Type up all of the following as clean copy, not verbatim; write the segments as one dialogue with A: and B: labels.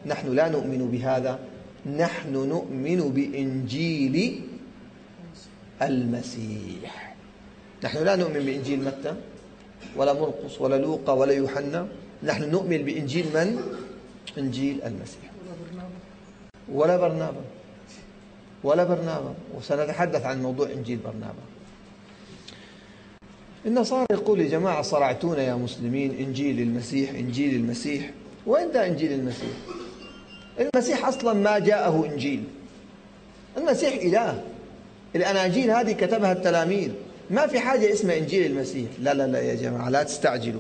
A: نحن لا نؤمن بهذا، نحن نؤمن بإنجيل المسيح. نحن لا نؤمن بإنجيل متى ولا مرقس ولا لوقا ولا يوحنا، نحن نؤمن بإنجيل من؟ إنجيل المسيح. ولا برنابا، وسنتحدث عن موضوع إنجيل برنابا. النصارى يقول يا جماعة صرعتونا يا مسلمين، إنجيل المسيح إنجيل المسيح. وين ده إنجيل المسيح؟ المسيح أصلا ما جاءه إنجيل، المسيح إله. الأناجيل هذه كتبها التلاميذ، ما في حاجة اسمها إنجيل المسيح. لا لا لا يا جماعة، لا تستعجلوا.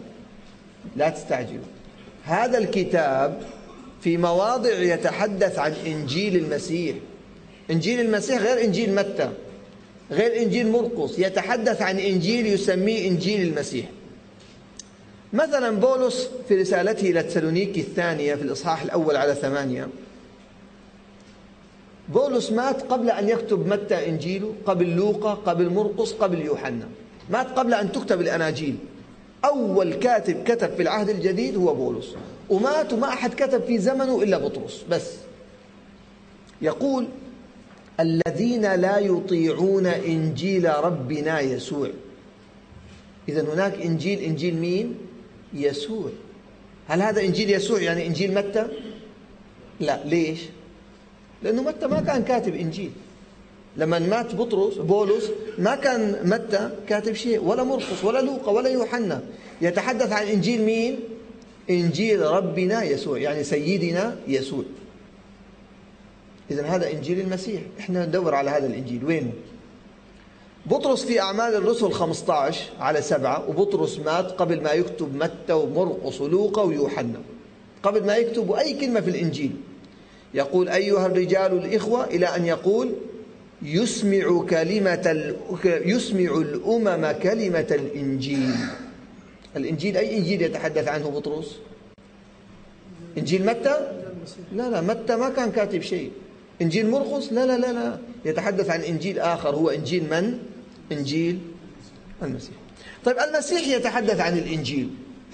A: هذا الكتاب في مواضع يتحدث عن إنجيل المسيح. إنجيل المسيح غير إنجيل متى، غير إنجيل مرقس، يتحدث عن إنجيل يسميه إنجيل المسيح. مثلا بولس في رسالته إلى تسالونيكي الثانية في الإصحاح الأول على 8، بولس مات قبل أن يكتب متى إنجيله، قبل لوقا، قبل مرقس، قبل يوحنا، مات قبل أن تكتب الأناجيل. أول كاتب كتب في العهد الجديد هو بولس، ومات وما أحد كتب في زمنه إلا بطرس بس. يقول الذين لا يطيعون إنجيل ربنا يسوع. إذن هناك إنجيل مين؟ يسوع. هل هذا إنجيل يسوع يعني إنجيل متى؟ لا. ليش؟ لأنه متى ما كان كاتب إنجيل. لما مات بولس ما كان متى كاتب شيء، ولا مرقس ولا لوقا ولا يوحنا. يتحدث عن إنجيل مين؟ إنجيل ربنا يسوع، يعني سيدنا يسوع. إذن هذا إنجيل المسيح، إحنا ندور على هذا الإنجيل وينه؟ بطرس في أعمال الرسل 15 على 7، وبطرس مات قبل ما يكتب متى ومرقس ولوقا ويوحنا، قبل ما يكتبوا أي كلمة في الإنجيل. يقول أيها الرجال الإخوة، إلى أن يقول يسمع الأمم كلمة الإنجيل. الإنجيل أي إنجيل يتحدث عنه بطرس؟ إنجيل متى؟ لا، متى ما كان كاتب شيء. إنجيل مرقس؟ لا، يتحدث عن إنجيل آخر، هو إنجيل من؟ إنجيل المسيح. طيب المسيح يتحدث عن الإنجيل.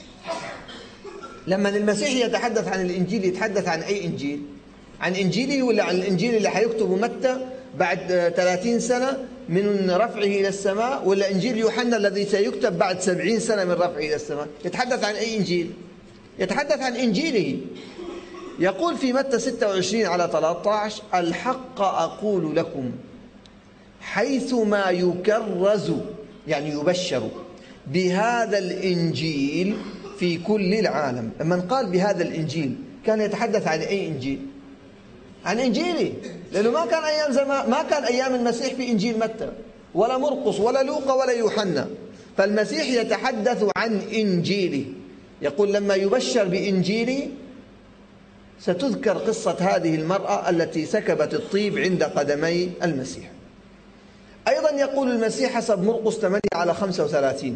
A: لما المسيح يتحدث عن الإنجيل يتحدث عن أي إنجيل؟ عن إنجيله ولا عن الإنجيل اللي حيكتبه متى بعد 30 سنة من رفعه إلى السماء، ولا إنجيل يوحنا الذي سيكتب بعد 70 سنة من رفعه إلى السماء؟ يتحدث عن أي إنجيل؟ يتحدث عن إنجيله. يقول في متى 26 على 13 الحق أقول لكم حيثما يكرز، يعني يبشر بهذا الإنجيل في كل العالم. من قال بهذا الإنجيل كان يتحدث عن أي إنجيل؟ عن إنجيله، لأنه ما كان أيام زمان، ما كان أيام المسيح في إنجيل متى ولا مرقس ولا لوقا ولا يوحنا. فالمسيح يتحدث عن إنجيله. يقول لما يبشر بإنجيله ستذكر قصة هذه المرأة التي سكبت الطيب عند قدمي المسيح. أيضا يقول المسيح حسب مرقس 8 على 35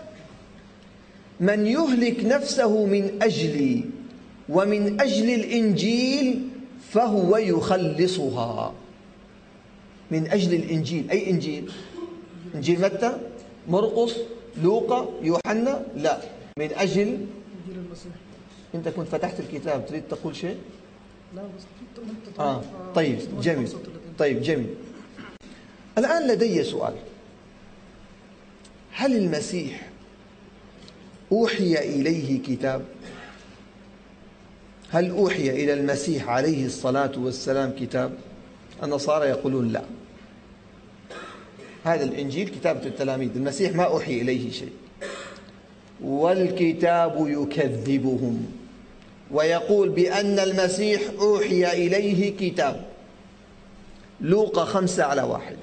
A: من يهلك نفسه من أجلي ومن أجل الإنجيل فهو يخلصها. من أجل الإنجيل، أي إنجيل؟ إنجيل متى، مرقس، لوقا، يوحنا؟ لا، من أجل إنجيل المسيح. أنت كنت فتحت الكتاب، تريد تقول شيء؟ لا بس طيب جميل. الآن لدي سؤال، هل المسيح أوحي إليه كتاب؟ هل أوحي إلى المسيح عليه الصلاة والسلام كتاب؟ النصارى يقولون لا، هذا الإنجيل كتابة التلاميذ، المسيح ما أوحي إليه شيء. والكتاب يكذبهم ويقول بأن المسيح أوحي إليه كتاب. لوقا 5 على 1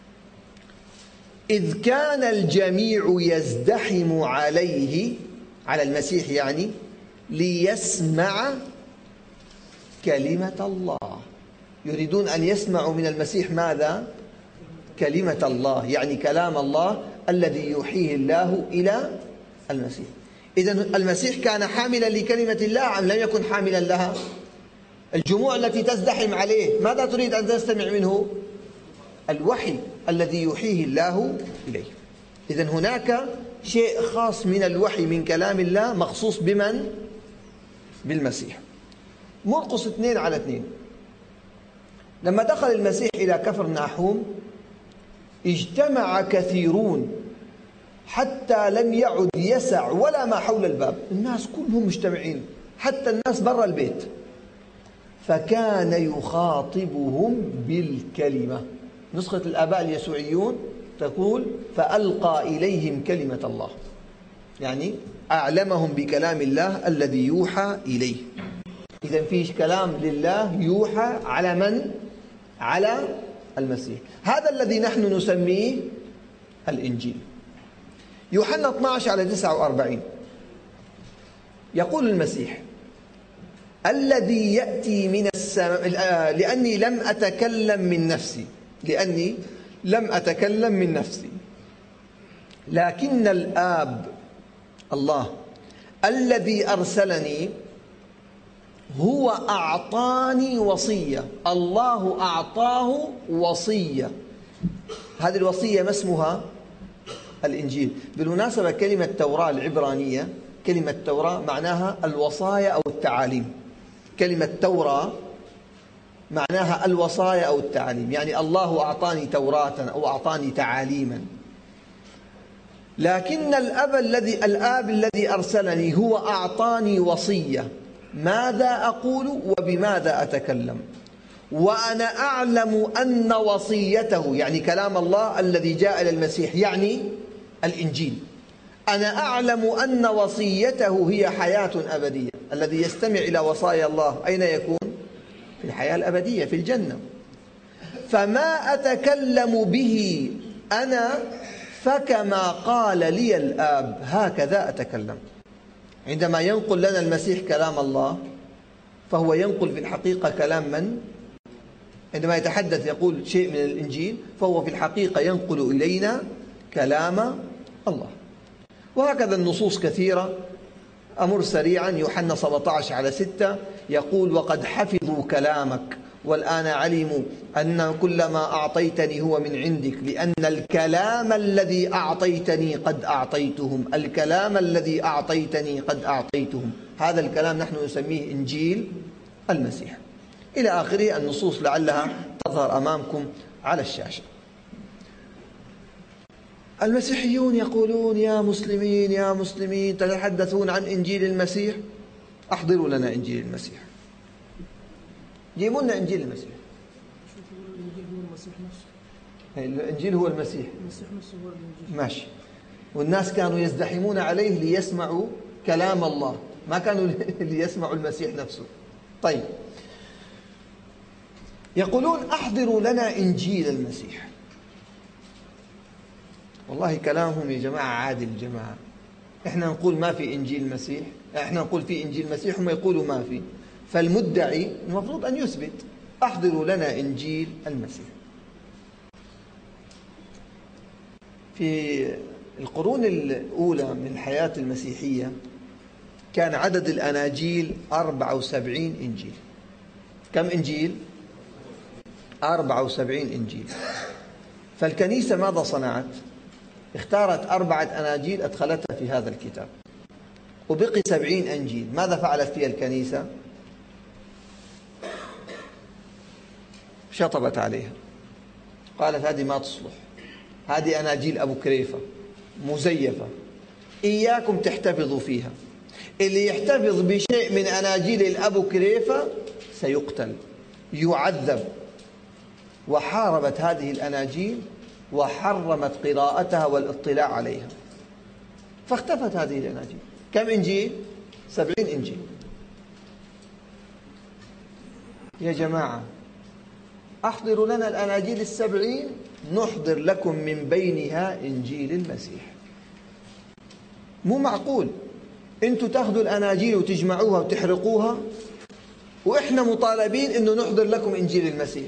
A: إذ كان الجميع يزدحم عليه، على المسيح يعني، ليسمع كلمة الله. يريدون أن يسمعوا من المسيح ماذا؟ كلمة الله، يعني كلام الله الذي يوحيه الله إلى المسيح. إذن المسيح كان حاملا لكلمة الله أم لم يكن حاملا لها؟ الجموع التي تزدحم عليه ماذا تريد أن تستمع منه؟ الوحي الذي يوحيه الله إليه. إذن هناك شيء خاص من الوحي من كلام الله مخصوص بمن؟ بالمسيح. مرقس 2:2. لما دخل المسيح إلى كفر ناحوم اجتمع كثيرون حتى لم يعد يسع ولا ما حول الباب، الناس كلهم مجتمعين حتى الناس برا البيت، فكان يخاطبهم بالكلمة. نسخة الآباء اليسوعيون تقول فألقى إليهم كلمة الله، يعني أعلمهم بكلام الله الذي يوحى إليه. إذن فيه كلام لله يوحى على من؟ على المسيح. هذا الذي نحن نسميه الإنجيل. يوحنا 12:49 يقول المسيح الذي يأتي من السماء، لأني لم أتكلم من نفسي لكن الآب الله الذي أرسلني هو أعطاني وصية. الله أعطاه وصية، هذه الوصية ما اسمها؟ الإنجيل. بالمناسبة كلمة توراة العبرانية، كلمة توراة معناها الوصايا أو التعاليم. كلمة توراة معناها الوصايا أو التعاليم، يعني الله أعطاني توراة أو أعطاني تعاليما. لكن الآب الذي أرسلني هو أعطاني وصية، ماذا أقول وبماذا أتكلم، وأنا أعلم أن وصيته، يعني كلام الله الذي جاء إلى المسيح، يعني الإنجيل. أنا أعلم أن وصيته هي حياة أبدية. الذي يستمع إلى وصايا الله أين يكون؟ في الحياة الأبدية في الجنة. فما أتكلم به أنا فكما قال لي الآب هكذا أتكلم. عندما ينقل لنا المسيح كلام الله فهو ينقل في الحقيقة كلام من؟ عندما يتحدث يقول شيء من الإنجيل فهو في الحقيقة ينقل إلينا كلام الله. وهكذا النصوص كثيرة. أمر سريعا، يوحنا 17:6 يقول وقد حفظوا كلامك والآن علموا أن كل ما أعطيتني هو من عندك لأن الكلام الذي أعطيتني قد أعطيتهم. الكلام الذي أعطيتني قد أعطيتهم، هذا الكلام نحن نسميه إنجيل المسيح. إلى آخره. النصوص لعلها تظهر أمامكم على الشاشة. المسيحيون يقولون يا مسلمين تتحدثون عن إنجيل المسيح، أحضروا لنا إنجيل المسيح، جيبوا لنا إنجيل المسيح. الإنجيل هو المسيح، المسيح نفسه هو الإنجيل. ماشي. والناس كانوا يزدحمون عليه ليسمعوا كلام الله، ما كانوا ليسمعوا المسيح نفسه. طيب، يقولون أحضروا لنا إنجيل المسيح. والله كلامهم يا جماعة عادل. جماعة إحنا نقول ما في إنجيل المسيح، إحنا نقول في إنجيل المسيح، هم يقولوا ما في. فالمدعي المفروض أن يثبت أحضروا لنا إنجيل المسيح. في القرون الأولى من الحياة المسيحية كان عدد الأناجيل 74 إنجيل. كم إنجيل؟ 74 إنجيل. فالكنيسة ماذا صنعت؟ اختارت 4 أناجيل أدخلتها في هذا الكتاب، وبقي 70 إنجيل. ماذا فعلت فيها الكنيسة؟ شطبت عليها، قالت هذه ما تصلح، هذه أناجيل أبو كريفة مزيفة، إياكم تحتفظوا فيها. اللي يحتفظ بشيء من أناجيل الأبو كريفة سيقتل، يعذب. وحاربت هذه الأناجيل وحرمت قراءتها والاطلاع عليها، فاختفت هذه الأناجيل. كم إنجيل؟ 70 إنجيل. يا جماعة أحضروا لنا الأناجيل 70 نحضر لكم من بينها إنجيل المسيح. مو معقول أنتوا تأخذوا الأناجيل وتجمعوها وتحرقوها وإحنا مطالبين أنه نحضر لكم إنجيل المسيح.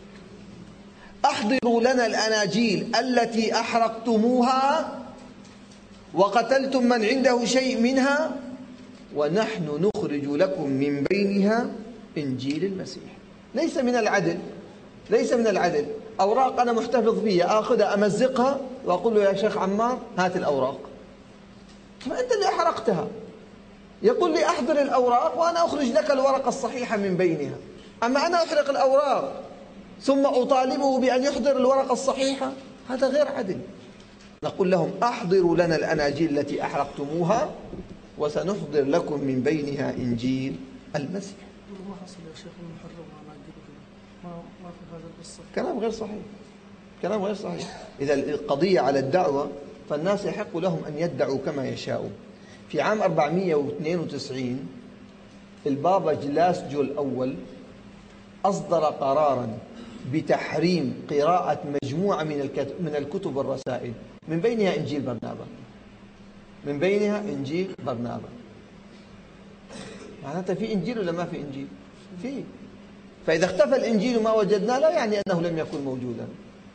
A: أحضروا لنا الأناجيل التي أحرقتموها وقتلتم من عنده شيء منها ونحن نخرج لكم من بينها إنجيل المسيح. ليس من العدل، ليس من العدل أوراق أنا محتفظ بها أخذها أمزقها وأقول له يا شيخ عمار هات الأوراق. طب أنت اللي أحرقتها، يقول لي أحضر الأوراق وأنا أخرج لك الورقة الصحيحة من بينها. أما أنا أحرق الأوراق ثم أطالبه بأن يحضر الورقة الصحيحة، هذا غير عدل. نقول لهم أحضروا لنا الأناجيل التي أحرقتموها وسنحضر لكم من بينها إنجيل المسيح.
B: ما حصل يا شيخ المحرم على ما في هذا القصة.
A: كلام غير صحيح، كلام غير صحيح. إذا القضية على الدعوة فالناس يحق لهم أن يدعوا كما يشاءوا. في عام 492 البابا جلاسجو الأول أصدر قراراً بتحريم قراءة مجموعة من الكتب والرسائل، من بينها إنجيل برنابا، من بينها إنجيل برنابا. معناتها في إنجيل ولا ما في إنجيل؟ في. فإذا اختفى الإنجيل ما وجدناه لا يعني أنه لم يكن موجودا.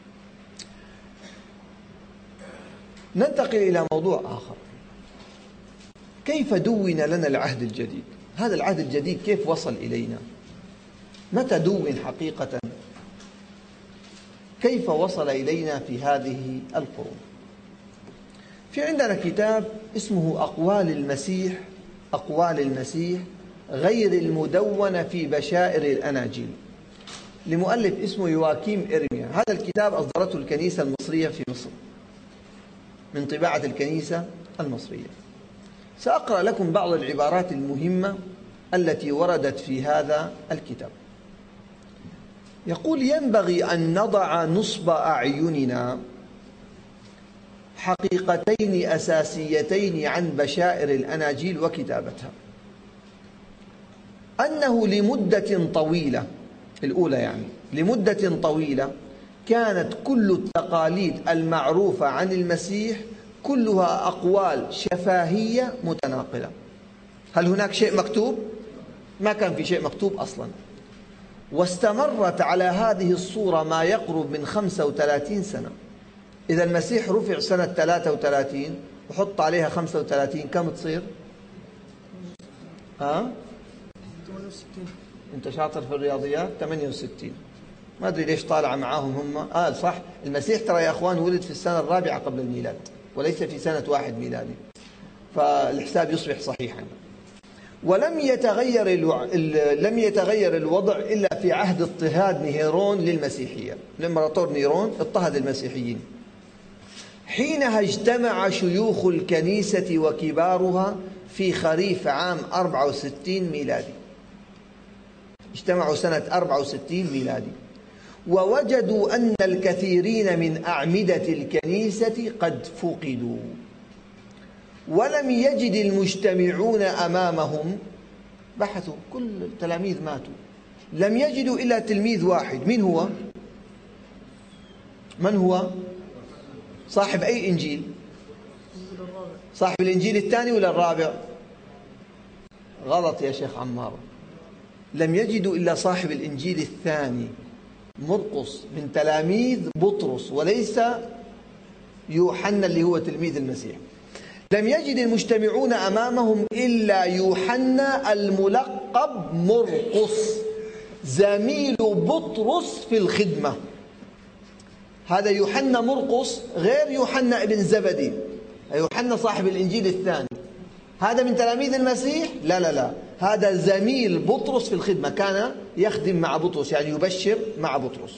A: ننتقل إلى موضوع آخر. كيف دون لنا العهد الجديد؟ هذا العهد الجديد كيف وصل إلينا؟ متى دون حقيقة؟ كيف وصل إلينا في هذه القرون؟ في عندنا كتاب اسمه أقوال المسيح غير المدونة في بشائر الأناجيل، لمؤلف اسمه يواكيم إرميا. هذا الكتاب أصدرته الكنيسة المصرية في مصر من طباعة الكنيسة المصرية. سأقرأ لكم بعض العبارات المهمة التي وردت في هذا الكتاب. يقول: ينبغي أن نضع نصب أعيننا حقيقتين أساسيتين عن بشائر الأناجيل وكتابتها، أنه لمدة طويلة، الأولى يعني لمدة طويلة كانت كل التقاليد المعروفة عن المسيح كلها أقوال شفاهية متناقلة. هل هناك شيء مكتوب؟ ما كان في شيء مكتوب أصلا. واستمرت على هذه الصورة ما يقرب من 35 سنة. إذا المسيح رفع سنة 33 وحط عليها 35، كم تصير؟ 68. أنت شاطر في الرياضيات. 68. ما أدري ليش طالعة معاهم هم. صح، المسيح ترى يا أخوان ولد في السنة الرابعة قبل الميلاد وليس في سنة 1 ميلادي، فالحساب يصبح صحيحا. ولم يتغير الوضع إلا في عهد اضطهاد نيرون للمسيحية. الإمبراطور نيرون اضطهد المسيحيين، حينها اجتمع شيوخ الكنيسة وكبارها في خريف عام 64 ميلادي. اجتمعوا سنة 64 ميلادي، ووجدوا أن الكثيرين من أعمدة الكنيسة قد فقدوا، ولم يجد المجتمعون أمامهم، بحثوا كل التلاميذ ماتوا، لم يجدوا إلا تلميذ واحد. من هو؟ من هو؟ صاحب أي إنجيل؟ صاحب الإنجيل الثاني ولا الرابع؟ غلط يا شيخ عمار، لم يجدوا إلا صاحب الإنجيل الثاني، مرقس، من تلاميذ بطرس وليس يوحنا اللي هو تلميذ المسيح. لم يجد المجتمعون أمامهم إلا يوحنا الملقب مرقس، زميل بطرس في الخدمة. هذا يوحنا مرقس غير يوحنا ابن زبدي، يوحنا صاحب الإنجيل الثاني. هذا من تلاميذ المسيح؟ لا لا لا، هذا زميل بطرس في الخدمة، كان يخدم مع بطرس، يعني يبشر مع بطرس.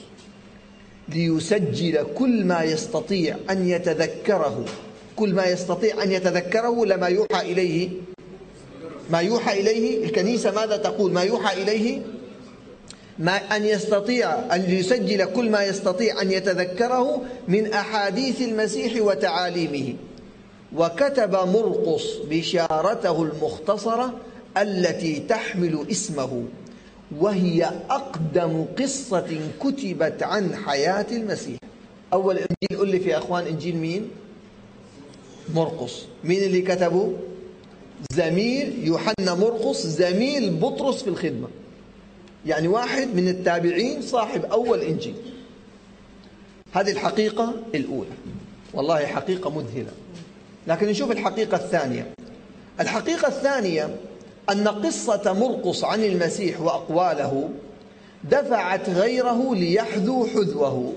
A: ليسجل كل ما يستطيع أن يتذكره، كل ما يستطيع أن يتذكره لما يوحى إليه. ما يوحى إليه الكنيسة ماذا تقول؟ ما يوحى إليه أن يستطيع أن يسجل كل ما يستطيع أن يتذكره من أحاديث المسيح وتعاليمه. وكتب مرقس بشارته المختصرة التي تحمل اسمه، وهي أقدم قصة كتبت عن حياة المسيح. أول إنجيل ألف يا أخوان إنجيل مين؟ مرقس. مين اللي كتبه؟ زميل يوحنا مرقس، زميل بطرس في الخدمة، يعني واحد من التابعين صاحب أول إنجيل. هذه الحقيقة الأولى، والله حقيقة مذهلة. لكن نشوف الحقيقة الثانية. الحقيقة الثانية أن قصة مرقس عن المسيح وأقواله دفعت غيره ليحذو حذوه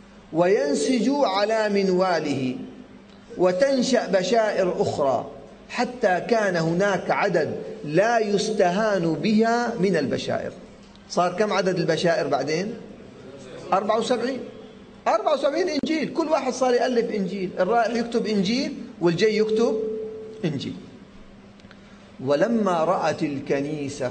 A: وينسجوا على منواله، وتنشأ بشائر أخرى حتى كان هناك عدد لا يستهان بها من البشائر. صار كم عدد البشائر بعدين؟ 74. 74 إنجيل، كل واحد صار يألف إنجيل، الرايح يكتب إنجيل والجاي يكتب إنجيل. ولما رأت الكنيسة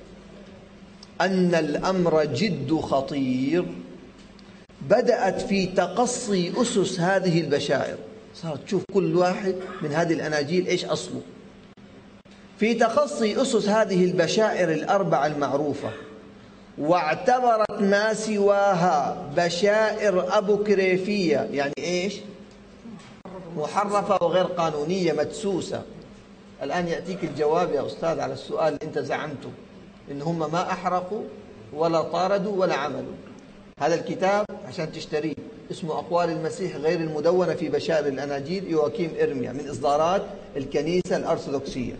A: أن الأمر جد خطير بدأت في تقصي أسس هذه البشائر. صارت تشوف كل واحد من هذه الأناجيل إيش أصله، في تقصي أسس هذه البشائر الأربعة المعروفة، واعتبرت ما سواها بشائر أبوكريفية. يعني إيش؟ محرفة وغير قانونية مدسوسة. الآن يأتيك الجواب يا أستاذ على السؤال اللي أنت زعمته، إن هم ما أحرقوا ولا طاردوا ولا عملوا. هذا الكتاب عشان تشتريه اسمه أقوال المسيح غير المدونة في بشائر الأناجيل، يواكيم إرميا، من إصدارات الكنيسة الأرثوذكسية.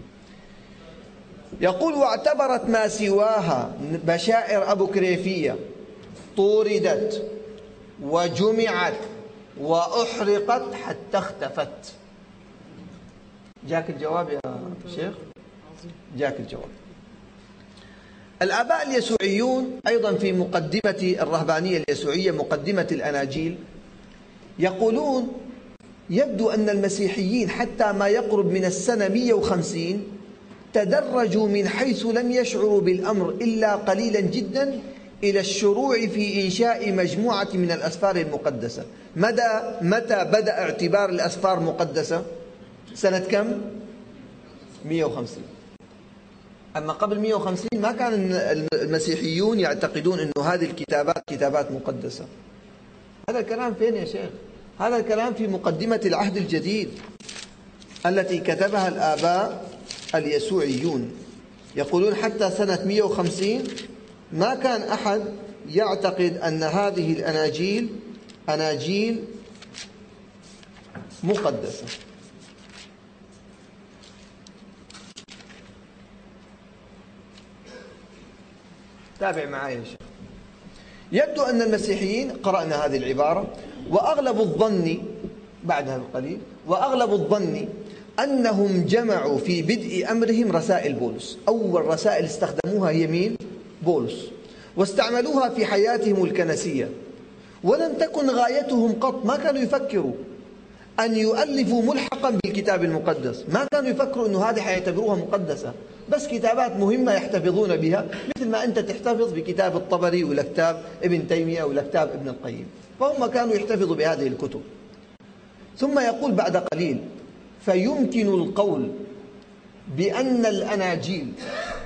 A: يقول: واعتبرت ما سواها بشائر أبوكريفية طوردت وجمعت وأحرقت حتى اختفت. جاك الجواب يا شيخ؟ جاك الجواب. الآباء اليسوعيون أيضا في مقدمة الرهبانية اليسوعية، مقدمة الأناجيل، يقولون: يبدو أن المسيحيين حتى ما يقرب من السنة 150 تدرجوا من حيث لم يشعروا بالأمر إلا قليلا جدا إلى الشروع في إنشاء مجموعة من الأسفار المقدسة. متى بدأ اعتبار الأسفار مقدسة؟ سنة كم؟ 150. أما قبل 150 ما كان المسيحيون يعتقدون أن هذه الكتابات كتابات مقدسة. هذا الكلام فين يا شيخ؟ هذا الكلام في مقدمة العهد الجديد التي كتبها الآباء اليسوعيون. يقولون حتى سنة 150 ما كان أحد يعتقد أن هذه الأناجيل أناجيل مقدسة. تابع معي يا شيخ. يبدو أن المسيحيين، قرأنا هذه العبارة، وأغلب الظن بعدها بقليل، وأغلب الظن أنهم جمعوا في بدء أمرهم رسائل بولس. أول رسائل استخدموها هي مين؟ بولس، واستعملوها في حياتهم الكنسية، ولم تكن غايتهم قط، ما كانوا يفكروا أن يؤلفوا ملحقا بالكتاب المقدس، ما كانوا يفكروا أنه هذه حيعتبروها مقدسة، بس كتابات مهمة يحتفظون بها، مثل ما أنت تحتفظ بكتاب الطبري ولا كتاب ابن تيمية ولا كتاب ابن القيم. فهم كانوا يحتفظوا بهذه الكتب. ثم يقول بعد قليل: فيمكن القول بأن الأناجيل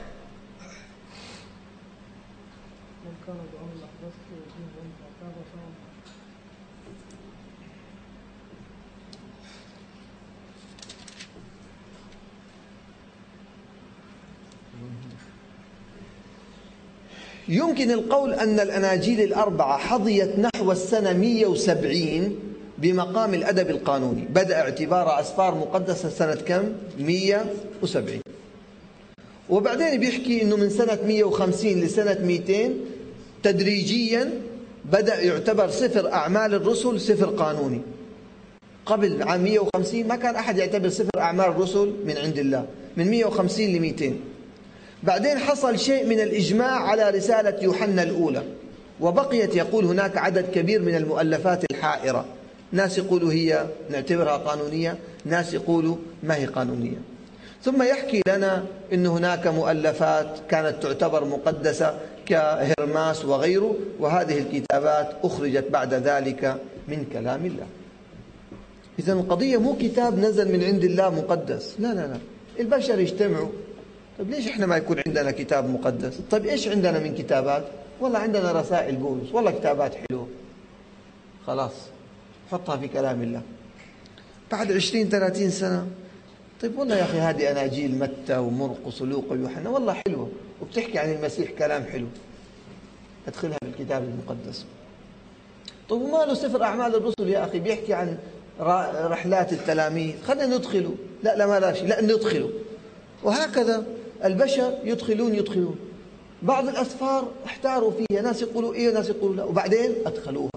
A: يمكن القول أن الأناجيل الأربعة حظيت نحو السنة 170 بمقام الأدب القانوني. بدأ اعتبارها أسفار مقدسة سنة كم؟ 170. وبعدين بيحكي أنه من سنة 150 لسنة 200 تدريجيا بدأ يعتبر سفر أعمال الرسل سفر قانوني. قبل عام 150 ما كان أحد يعتبر سفر أعمال الرسل من عند الله، من 150 ل 200. بعدين حصل شيء من الإجماع على رسالة يوحنا الأولى، وبقيت يقول هناك عدد كبير من المؤلفات الحائرة، ناس يقولوا هي نعتبرها قانونية، ناس يقولوا ما هي قانونية. ثم يحكي لنا أن هناك مؤلفات كانت تعتبر مقدسة كهرماس وغيره، وهذه الكتابات أخرجت بعد ذلك من كلام الله. إذن القضية مو كتاب نزل من عند الله مقدس، لا لا لا، البشر يجتمعوا. طيب ليش إحنا ما يكون عندنا كتاب مقدس؟ طيب إيش عندنا من كتابات؟ والله عندنا رسائل بولس، والله كتابات حلوة، خلاص حطها في كلام الله. بعد 20-30 سنة طيب والله يا أخي هذه أناجيل متى ومرقس ولوقا ويوحنا والله حلوة وبتحكي عن المسيح كلام حلو، أدخلها بالكتاب المقدس. طيب وما له سفر أعمال الرسل يا أخي بيحكي عن رحلات التلاميذ، خلينا ندخله. لا لا ما لا شيء، لا ندخله. وهكذا البشر يدخلون. بعض الأسفار احتاروا فيها، ناس يقولوا إيه وناس يقولوا لا، وبعدين أدخلوها.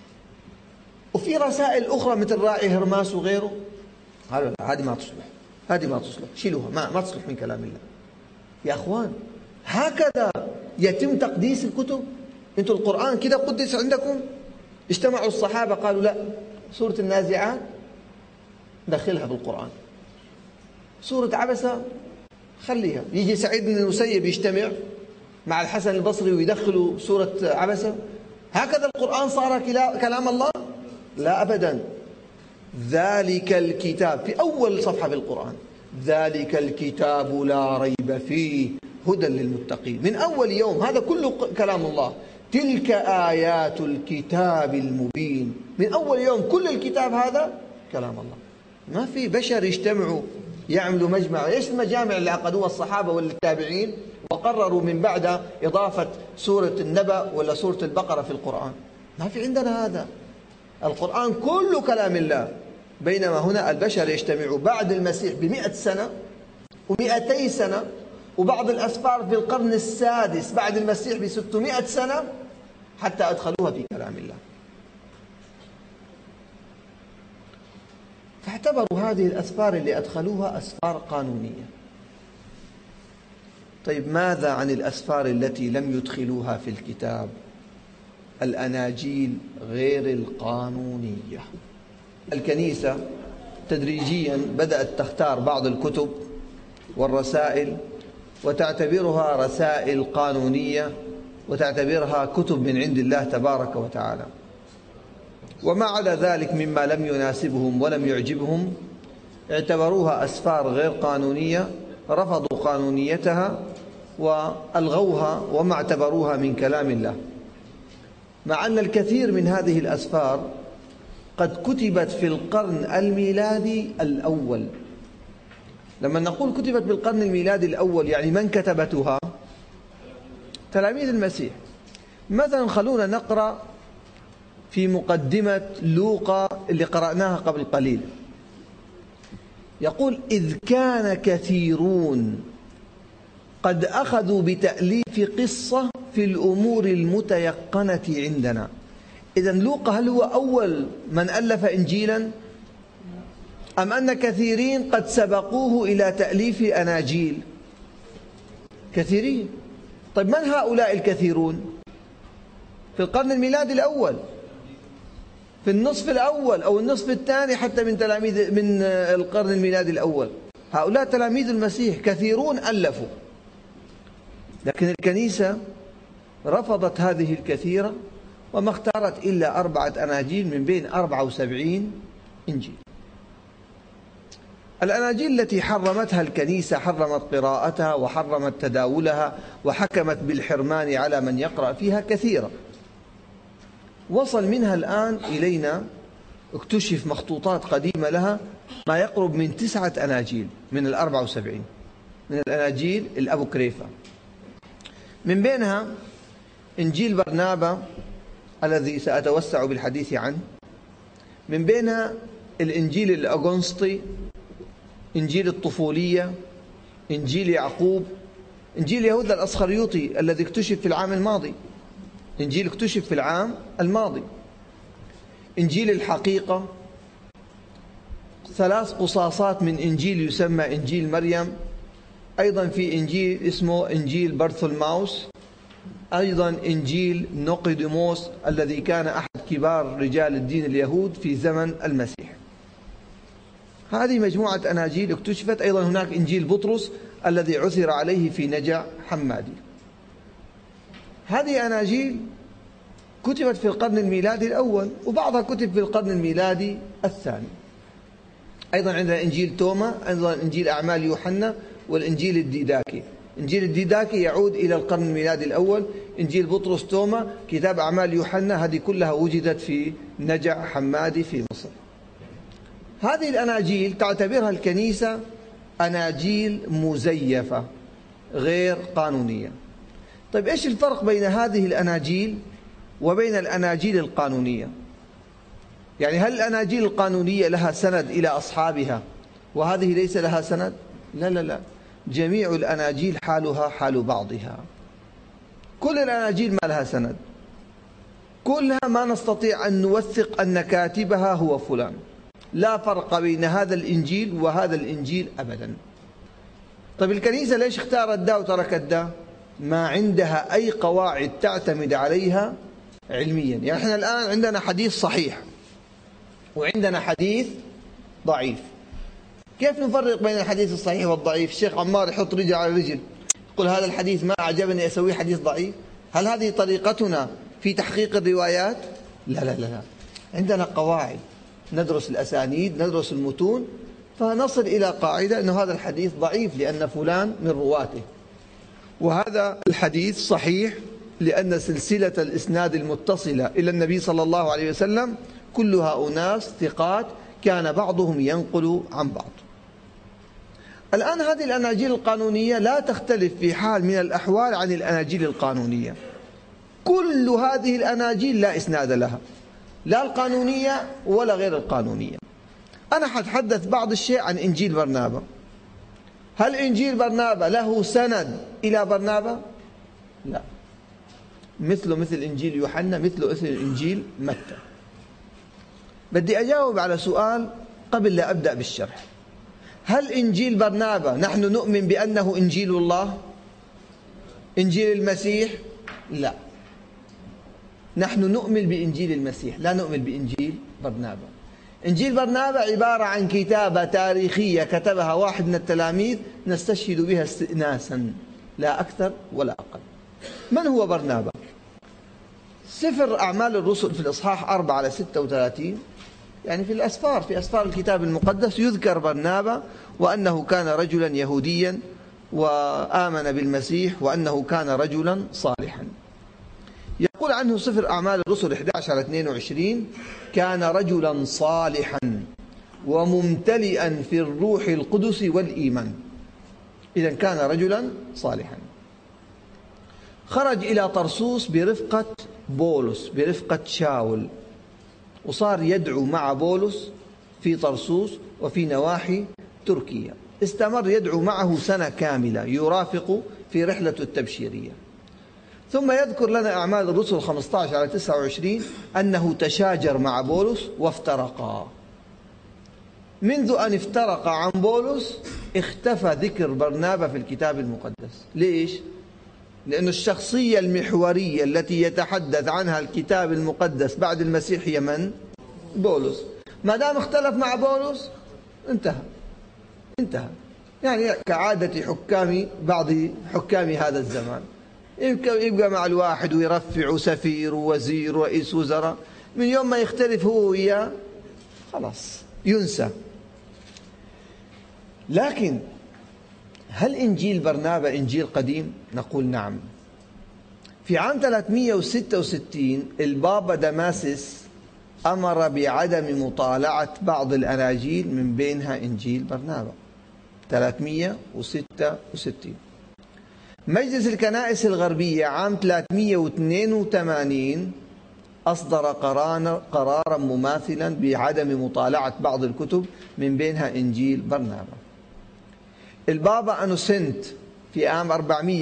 A: وفي رسائل أخرى مثل راعي هرماس وغيره، هذه ما تصلح، هذه ما تصلح، شيلوها، ما تصلح من كلام الله. يا أخوان، هكذا يتم تقديس الكتب؟ أنتم القرآن كده قدس عندكم؟ اجتمعوا الصحابة قالوا لا، سورة النازعات دخلها بالقرآن، سورة عبسة خليها. يجي سعيد بن المسيب يجتمع مع الحسن البصري ويدخلوا سورة عبسة. هكذا القرآن صار كلام الله؟ لا أبدا. ذلك الكتاب، في أول صفحة في القرآن، ذلك الكتاب لا ريب فيه هدى للمتقين، من أول يوم. هذا كله كلام الله. تلك آيات الكتاب المبين، من أول يوم كل الكتاب هذا كلام الله. ما في بشر يجتمعوا يعملوا مجمع. ايش المجامع اللي عقدوها الصحابة والتابعين وقرروا من بعد إضافة سورة النبأ ولا سورة البقرة في القرآن؟ ما في عندنا هذا. القرآن كله كلام الله. بينما هنا البشر يجتمعوا بعد المسيح ب100 سنة و200 سنة، وبعض الأسفار في القرن السادس بعد المسيح ب600 سنة حتى أدخلوها في كلام الله. فاعتبروا هذه الأسفار اللي أدخلوها أسفار قانونية. طيب ماذا عن الأسفار التي لم يدخلوها في الكتاب؟ الأناجيل غير القانونية. الكنيسة تدريجيا بدأت تختار بعض الكتب والرسائل وتعتبرها رسائل قانونية وتعتبرها كتب من عند الله تبارك وتعالى، وما عدا ذلك مما لم يناسبهم ولم يعجبهم اعتبروها أسفار غير قانونية، رفضوا قانونيتها وألغوها وما اعتبروها من كلام الله. مع أن الكثير من هذه الأسفار قد كتبت في القرن الميلادي الأول. لما نقول كتبت بالقرن الميلادي الأول يعني من كتبتها؟ تلاميذ المسيح. مثلا خلونا نقرأ في مقدمة لوقا اللي قرأناها قبل قليل. يقول: إذ كان كثيرون قد أخذوا بتأليف قصة في الأمور المتيقنة عندنا. إذن لوقا هل هو أول من ألف إنجيلا؟ أم أن كثيرين قد سبقوه إلى تأليف أناجيل؟ كثيرين. طيب من هؤلاء الكثيرون؟ في القرن الميلادي الأول، في النصف الأول أو النصف الثاني حتى من القرن الميلادي الأول. هؤلاء تلاميذ المسيح كثيرون ألفوا، لكن الكنيسة رفضت هذه الكثيرة وما اختارت إلا 4 أناجيل من بين 74 إنجيل. الأناجيل التي حرمتها الكنيسة حرمت قراءتها وحرمت تداولها وحكمت بالحرمان على من يقرأ فيها كثيرا. وصل منها الآن إلينا، اكتشف مخطوطات قديمة لها ما يقرب من 9 أناجيل من 74 من الأناجيل الأبوكريفة. من بينها إنجيل برنابا الذي سأتوسع بالحديث عنه، من بينها الإنجيل الأغنسطي، إنجيل الطفولية، إنجيل يعقوب، إنجيل يهوذا الأسخريوطي الذي اكتشف في العام الماضي، إنجيل اكتشف في العام الماضي، إنجيل الحقيقة، 3 قصاصات من إنجيل يسمى إنجيل مريم، أيضا في إنجيل اسمه إنجيل برثولماوس، أيضا إنجيل نوقيديموس الذي كان أحد كبار رجال الدين اليهود في زمن المسيح. هذه مجموعة أناجيل اكتشفت. أيضا هناك إنجيل بطرس الذي عثر عليه في نجع حمادي. هذه أناجيل كتبت في القرن الميلادي الأول وبعضها كتب في القرن الميلادي الثاني. أيضا عندنا إنجيل توما، أيضا إنجيل أعمال يوحنا، والإنجيل الديداكي. إنجيل الديداكي يعود إلى القرن الميلادي الأول. إنجيل بطرس، توما، كتاب أعمال يوحنا، هذه كلها وجدت في نجع حمادي في مصر. هذه الأناجيل تعتبرها الكنيسة أناجيل مزيفة غير قانونية. طيب إيش الفرق بين هذه الأناجيل وبين الأناجيل القانونية؟ يعني هل الأناجيل القانونية لها سند إلى أصحابها وهذه ليس لها سند؟ لا لا لا، جميع الأناجيل حالها حال بعضها. كل الأناجيل ما لها سند، كلها ما نستطيع أن نوثق أن كاتبها هو فلان، لا فرق بين هذا الإنجيل وهذا الإنجيل أبدا. طيب الكنيسة ليش اختارت دا وتركت دا؟ ما عندها أي قواعد تعتمد عليها علميا. يعني احنا الآن عندنا حديث صحيح وعندنا حديث ضعيف، كيف نفرق بين الحديث الصحيح والضعيف؟ الشيخ عمار يحط رجل على رجل يقول هذا الحديث ما أعجبني أسويه حديث ضعيف. هل هذه طريقتنا في تحقيق الروايات؟ لا لا لا لا، عندنا قواعد، ندرس الأسانيد، ندرس المتون، فنصل إلى قاعدة أنه هذا الحديث ضعيف لأن فلان من رواته، وهذا الحديث صحيح لأن سلسلة الإسناد المتصلة إلى النبي صلى الله عليه وسلم كلها أناس ثقات كان بعضهم ينقل عن بعض. الآن هذه الأناجيل القانونية لا تختلف في حال من الأحوال عن الأناجيل القانونية. كل هذه الأناجيل لا إسناد لها، لا القانونية ولا غير القانونية. أنا حتحدث بعض الشيء عن إنجيل برنابا. هل إنجيل برنابا له سند إلى برنابا؟ لا، مثل إنجيل يوحنا، مثل إنجيل متى. بدي أجاوب على سؤال قبل لا أبدأ بالشرح. هل إنجيل برنابا نحن نؤمن بأنه إنجيل الله؟ إنجيل المسيح؟ لا، نحن نؤمن بإنجيل المسيح، لا نؤمن بإنجيل برنابا. إنجيل برنابا عبارة عن كتابة تاريخية كتبها واحد من التلاميذ نستشهد بها استئناسا، لا أكثر ولا أقل. من هو برنابا؟ سفر أعمال الرسل في الإصحاح 4-36، يعني في الأسفار، في أسفار الكتاب المقدس يذكر برنابا وأنه كان رجلا يهوديا وآمن بالمسيح وأنه كان رجلا صالحا. يقول عنه سفر أعمال الرسل 11-22 كان رجلا صالحا وممتلئا في الروح القدس والإيمان. إذا كان رجلا صالحا. خرج إلى طرسوس برفقة بولس، برفقة شاول، وصار يدعو مع بولس في طرسوس وفي نواحي تركيا. استمر يدعو معه سنة كاملة، يرافق في رحلة التبشيرية. ثم يذكر لنا أعمال الرسل 15-29 أنه تشاجر مع بولس وافترقا. منذ أن افترق عن بولس اختفى ذكر برنابا في الكتاب المقدس. ليش؟ لأن الشخصية المحورية التي يتحدث عنها الكتاب المقدس بعد المسيح هي من؟ بولس. ما دام اختلف مع بولس انتهى. يعني كعادة حكام بعض حكام هذا الزمان، يبقى مع الواحد ويرفع سفير ووزير ورئيس وزراء، من يوم ما يختلف هو وياه خلاص ينسى. لكن هل إنجيل برنابا إنجيل قديم؟ نقول نعم. في عام 366 البابا دماسس أمر بعدم مطالعة بعض الأناجيل من بينها إنجيل برنابا. 366 مجلس الكنائس الغربية عام 382 أصدر قرارا مماثلا بعدم مطالعة بعض الكتب من بينها إنجيل برنابا. البابا أنوسنت في عام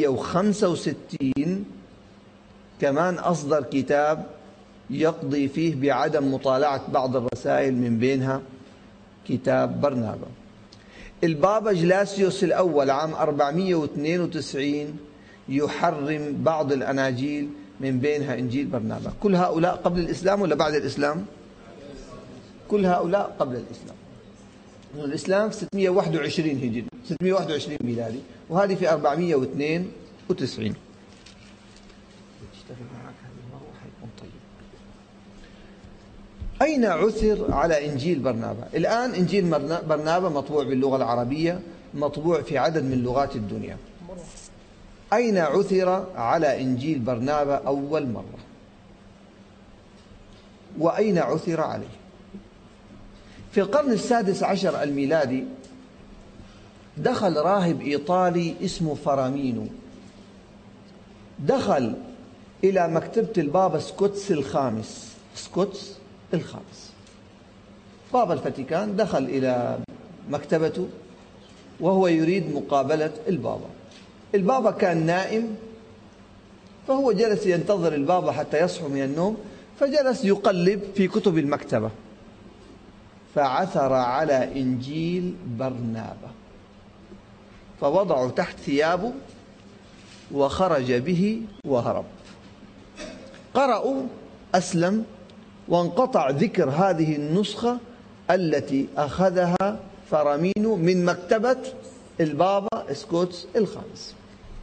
A: 465 كمان أصدر كتاب يقضي فيه بعدم مطالعة بعض الرسائل من بينها كتاب برنابا. البابا جلاسيوس الأول عام 492 يحرم بعض الأناجيل من بينها إنجيل برنابا. كل هؤلاء قبل الإسلام ولا بعد الإسلام؟ كل هؤلاء قبل الإسلام. الإسلام في 621 هجري، 621 ميلادي، وهذه في 492. أين عثر على إنجيل برنابا؟ الآن إنجيل برنابا مطبوع باللغة العربية، مطبوع في عدد من لغات الدنيا. أين عثر على إنجيل برنابا أول مرة؟ وأين عثر عليه؟ في القرن ال16 الميلادي دخل راهب إيطالي اسمه فرامينو، دخل إلى مكتبة البابا سكوتس الخامس، بابا الفاتيكان، دخل إلى مكتبته وهو يريد مقابلة البابا كان نائم، فهو جلس ينتظر البابا حتى يصحو من النوم، فجلس يقلب في كتب المكتبة، فعثر على إنجيل برنابا فوضعه تحت ثيابه وخرج به وهرب. قرأوا أسلم وانقطع ذكر هذه النسخة التي أخذها فرامينو من مكتبة البابا سكوتس الخامس.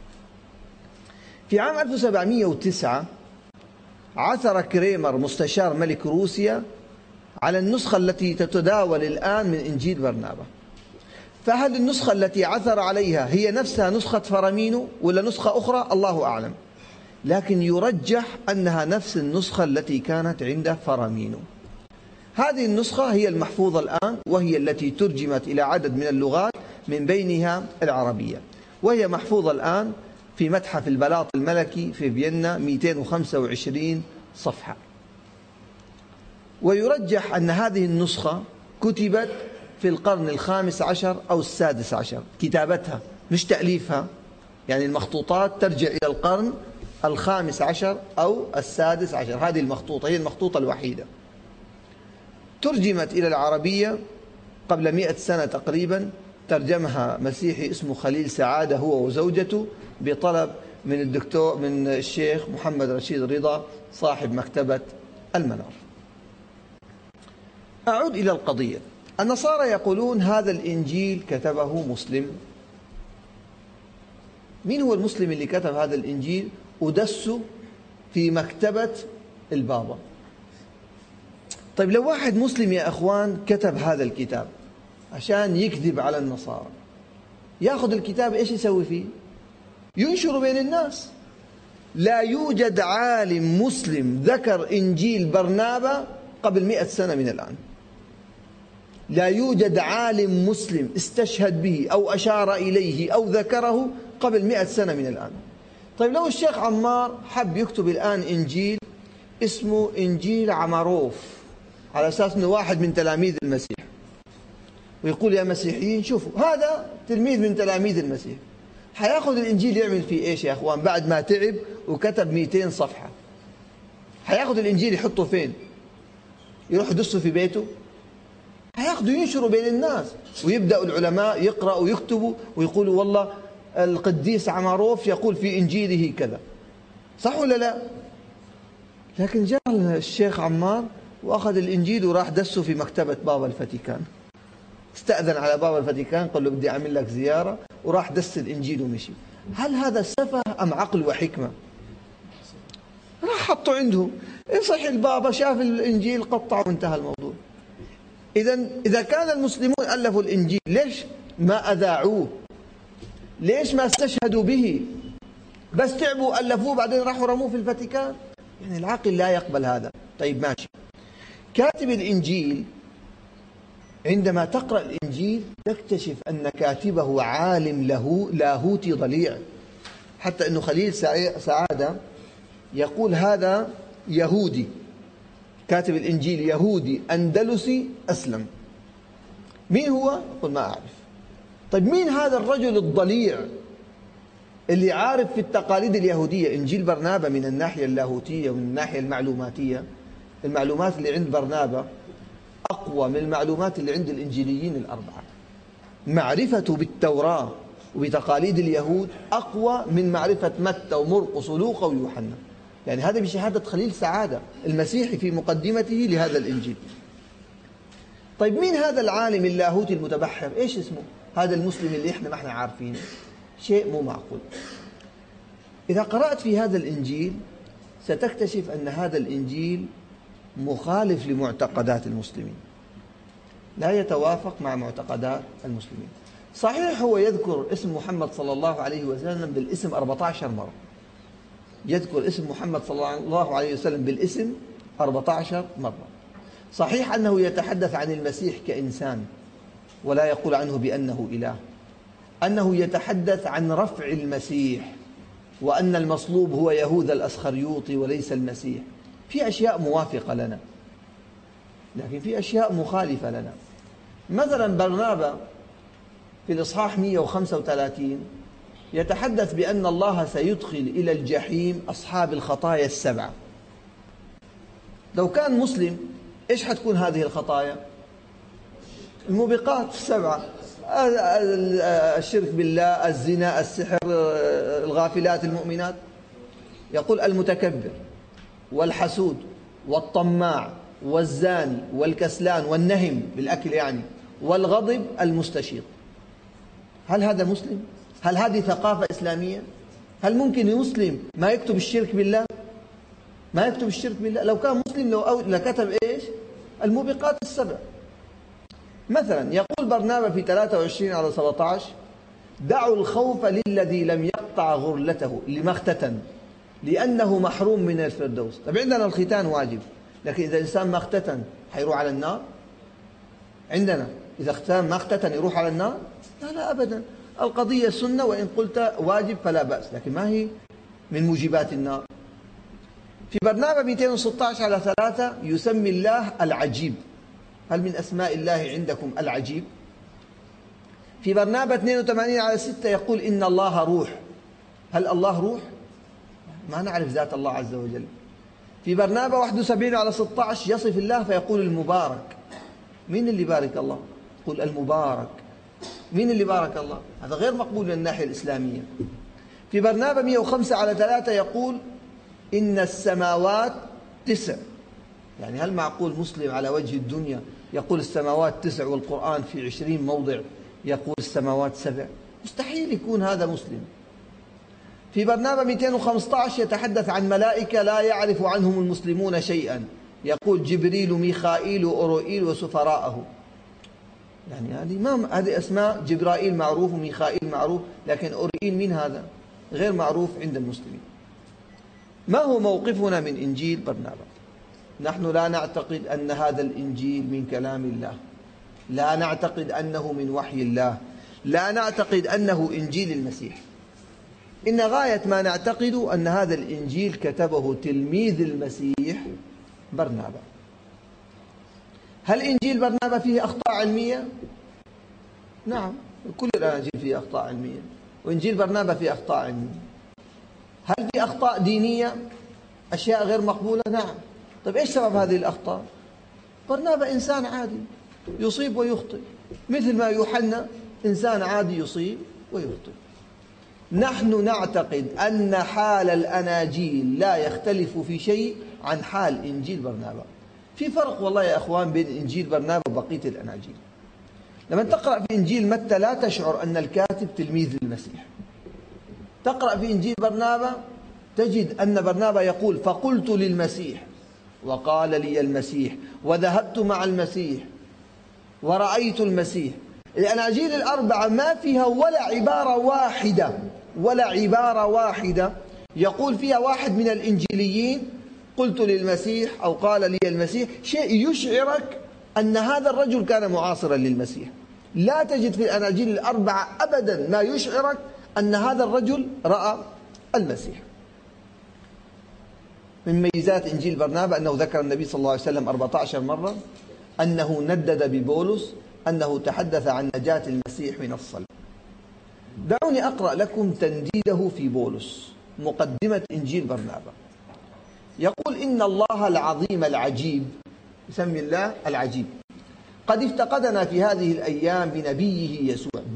A: في عام 1709 عثر كريمر مستشار ملك روسيا على النسخة التي تتداول الآن من إنجيل برنابا. فهل النسخة التي عثر عليها هي نفسها نسخة فرامينو ولا نسخة أخرى؟ الله أعلم، لكن يرجح أنها نفس النسخة التي كانت عند فرامينو. هذه النسخة هي المحفوظة الآن، وهي التي ترجمت إلى عدد من اللغات من بينها العربية، وهي محفوظة الآن في متحف البلاط الملكي في فيينا 225 صفحة. ويرجح أن هذه النسخة كتبت في القرن الخامس عشر أو السادس عشر، كتابتها مش تأليفها، يعني المخطوطات ترجع إلى القرن الخامس عشر أو السادس عشر. هذه المخطوطة هي المخطوطة الوحيدة. ترجمت إلى العربية قبل 100 سنة تقريبا، ترجمها مسيحي اسمه خليل سعادة هو وزوجته بطلب من الشيخ محمد رشيد رضا صاحب مكتبة المنار. أعود إلى القضية. النصارى يقولون هذا الإنجيل كتبه مسلم. مين هو المسلم اللي كتب هذا الإنجيل ودسه في مكتبة البابا؟ طيب لو واحد مسلم يا أخوان كتب هذا الكتاب عشان يكذب على النصارى، يأخذ الكتاب إيش يسوي فيه؟ ينشر بين الناس. لا يوجد عالم مسلم ذكر إنجيل برنابا قبل 100 سنة من الآن. لا يوجد عالم مسلم استشهد به أو أشار إليه أو ذكره قبل 100 سنة من الآن. طيب لو الشيخ عمار حب يكتب الآن إنجيل اسمه إنجيل عماروف على أساس أنه واحد من تلاميذ المسيح، ويقول يا مسيحيين شوفوا هذا تلميذ من تلاميذ المسيح، حياخذ الإنجيل يعمل فيه إيش يا أخوان بعد ما تعب وكتب 200 صفحة؟ حياخذ الإنجيل يحطه فين؟ يروح يدسه في بيته؟ حياخذوا ينشروا بين الناس، ويبدأ العلماء يقرأوا ويكتبوا ويقولوا والله القديس عماروف يقول في إنجيله كذا، صح ولا لا؟ لكن جاء الشيخ عمار وأخذ الإنجيل وراح دسه في مكتبة بابا الفاتيكان، استأذن على بابا الفاتيكان قال له بدي أعمل لك زيارة، وراح دس الإنجيل ومشي. هل هذا سفه أم عقل وحكمة؟ راح حطه عنده، يصح البابا شاف الإنجيل قطع وانتهى الموضوع. إذا كان المسلمون ألفوا الإنجيل ليش ما أذاعوه؟ ليش ما استشهدوا به؟ بس تعبوا ألفوه بعدين راحوا رموه في الفاتيكان؟ يعني العقل لا يقبل هذا. طيب ماشي، كاتب الإنجيل عندما تقرأ الإنجيل تكتشف أن كاتبه عالم له لاهوتي ضليع، حتى أنه خليل سعادة يقول هذا يهودي، كاتب الإنجيل يهودي أندلسي أسلم. مين هو؟ يقول ما أعرف. طيب مين هذا الرجل الضليع اللي عارف في التقاليد اليهودية؟ إنجيل برنابا من الناحية اللاهوتية ومن الناحية المعلوماتية، المعلومات اللي عند برنابا أقوى من المعلومات اللي عند الإنجيليين الأربعة. معرفته بالتوراة وبتقاليد اليهود أقوى من معرفة متى ومرقس ولوقا ويوحنا. يعني هذا بشهادة خليل سعادة المسيحي في مقدمته لهذا الإنجيل. طيب مين هذا العالم اللاهوتي المتبحر؟ إيش اسمه؟ هذا المسلم اللي إحنا ما إحنا عارفينه. شيء مو معقول. إذا قرأت في هذا الإنجيل ستكتشف أن هذا الإنجيل مخالف لمعتقدات المسلمين، لا يتوافق مع معتقدات المسلمين. صحيح هو يذكر اسم محمد صلى الله عليه وسلم بالاسم 14 مرة، يذكر اسم محمد صلى الله عليه وسلم بالاسم 14 مرة. صحيح أنه يتحدث عن المسيح كإنسان ولا يقول عنه بأنه إله، أنه يتحدث عن رفع المسيح وأن المصلوب هو يهوذا الأسخريوطي وليس المسيح. في أشياء موافقة لنا، لكن في أشياء مخالفة لنا. مثلا برنابا في الإصحاح 135 يتحدث بأن الله سيدخل إلى الجحيم أصحاب الخطايا السبعة. لو كان مسلم إيش حتكون هذه الخطايا؟ الموبقات السبعة: الشرك بالله، الزنا، السحر، الغافلات المؤمنات. يقول: المتكبر والحسود والطماع والزاني والكسلان والنهم بالأكل يعني، والغضب المستشيط. هل هذا مسلم؟ هل هذه ثقافة إسلامية؟ هل ممكن مسلم ما يكتب الشرك بالله؟ ما يكتب الشرك بالله. لو كان مسلم لكتب إيش؟ الموبقات السبع. مثلا يقول برنابا في 23/17: دعوا الخوف للذي لم يقطع غرلته لما اختتن لأنه محروم من الفردوس. طيب عندنا الختان واجب، لكن إذا الإنسان ما اختتن حيروح على النار؟ عندنا إذا ما اختتن يروح على النار؟ لا أبدا. القضية سنة، وإن قلت واجب فلا بأس، لكن ما هي من موجبات النار. في برنابا 216/3 يسمي الله العجيب. هل من أسماء الله عندكم العجيب؟ في برنابا 82/6 يقول: إن الله روح. هل الله روح؟ ما نعرف ذات الله عز وجل. في برنابا 71/16 يصف الله فيقول: المبارك. مين اللي بارك الله؟ يقول المبارك. مين اللي بارك الله؟ هذا غير مقبول من الناحية الإسلامية. في برنابا 105/3 يقول: إن السماوات 9. يعني هل معقول مسلم على وجه الدنيا يقول السماوات 9 والقرآن في 20 موضع يقول السماوات 7؟ مستحيل يكون هذا مسلم. في برنابا 215 يتحدث عن ملائكة لا يعرف عنهم المسلمون شيئا، يقول: جبريل، ميخائيل، وأوروئيل وسفراءه. يعني هذه أسماء. جبرائيل معروف وميخائيل معروف، لكن أوروئيل من هذا؟ غير معروف عند المسلمين. ما هو موقفنا من إنجيل برنابا؟ نحن لا نعتقد أن هذا الإنجيل من كلام الله، لا نعتقد أنه من وحي الله، لا نعتقد أنه إنجيل المسيح. إن غاية ما نعتقد أن هذا الإنجيل كتبه تلميذ المسيح برنابا. هل إنجيل برنابا فيه أخطاء علمية؟ نعم، كل الأناجيل فيه أخطاء علمية، وإنجيل برنابا فيه أخطاء علمية. هل في أخطاء دينية؟ أشياء غير مقبولة؟ نعم. طيب إيش سبب هذه الأخطاء؟ برنابا إنسان عادي يصيب ويخطئ، مثل ما يوحنا إنسان عادي يصيب ويخطئ. نحن نعتقد أن حال الأناجيل لا يختلف في شيء عن حال إنجيل برنابا. في فرق والله يا أخوان بين إنجيل برنابا وبقية الأناجيل. لما تقرأ في إنجيل متى لا تشعر أن الكاتب تلميذ للمسيح. تقرأ في إنجيل برنابا تجد أن برنابا يقول: فقلت للمسيح وقال لي المسيح وذهبت مع المسيح ورأيت المسيح. الأناجيل الأربعة ما فيها ولا عبارة واحدة يقول فيها واحد من الإنجيليين قلت للمسيح أو قال لي المسيح، شيء يشعرك أن هذا الرجل كان معاصرا للمسيح. لا تجد في الأناجيل الأربعة أبدا ما يشعرك أن هذا الرجل رأى المسيح. من ميزات إنجيل برنابا أنه ذكر النبي صلى الله عليه وسلم 14 مرة، أنه ندد ببولس، أنه تحدث عن نجاة المسيح من الصلب. دعوني أقرأ لكم تنديده في بولس مقدمة إنجيل برنابا. يقول: إن الله العظيم العجيب، يسمي الله العجيب، قد افتقدنا في هذه الأيام بنبيه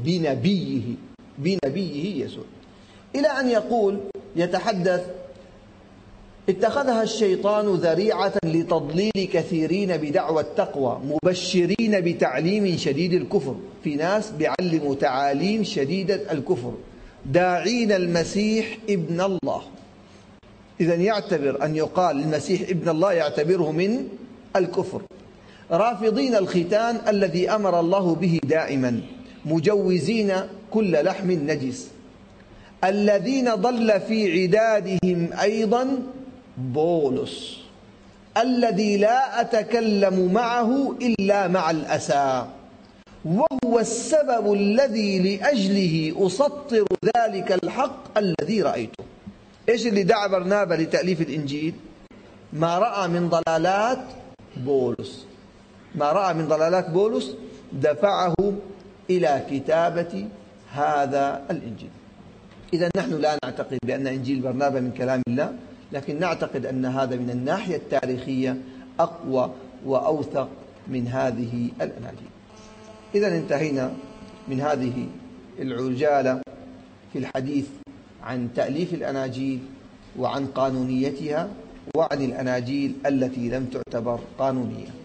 A: يسوع، إلى أن يقول يتحدث: اتخذها الشيطان ذريعة لتضليل كثيرين بدعوى التقوى مبشرين بتعليم شديد الكفر. في ناس بيعلموا تعاليم شديدة الكفر داعين المسيح ابن الله. إذن يعتبر أن يقال المسيح ابن الله يعتبره من الكفر. رافضين الختان الذي أمر الله به دائما، مجوزين كل لحم نجس. الذين ضل في عدادهم أيضا بولس الذي لا أتكلم معه إلا مع الأسى، وهو السبب الذي لأجله أسطر ذلك الحق الذي رأيته. إيش اللي دعا برنابا لتأليف الإنجيل؟ ما رأى من ضلالات بولس، ما رأى من ضلالات بولس دفعه إلى كتابة هذا الإنجيل. إذا نحن لا نعتقد بأن إنجيل برنابا من كلام الله، لكن نعتقد أن هذا من الناحية التاريخية أقوى وأوثق من هذه الأناجيل. إذا انتهينا من هذه العجالة في الحديث عن تأليف الأناجيل وعن قانونيتها وعن الأناجيل التي لم تعتبر قانونية.